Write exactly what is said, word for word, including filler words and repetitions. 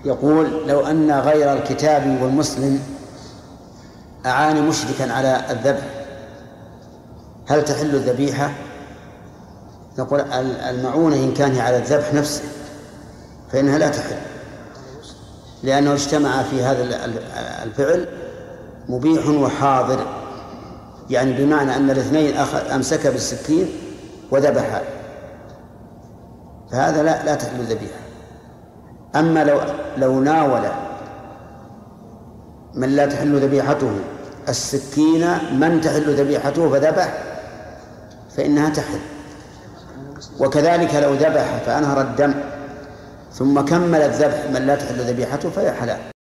يقول: لو أن غير الكتاب والمسلم أعاني مشركا على الذبح هل تحل الذبيحة؟ نقول: المعونة إن كان على الذبح نفسه فإنها لا تحل، لأنه اجتمع في هذا الفعل مبيح وحاضر، يعني بمعنى أن الاثنين أمسك بالسكين وذبحا، فهذا لا لا تحل الذبيحة. أما لو لو ناول من لا تحل ذبيحته السكين من تحل ذبيحته فذبح فإنها تحل. وكذلك لو ذبح فأنهر الدم ثم كمل الذبح من لا تحل ذبيحته فهي حلال.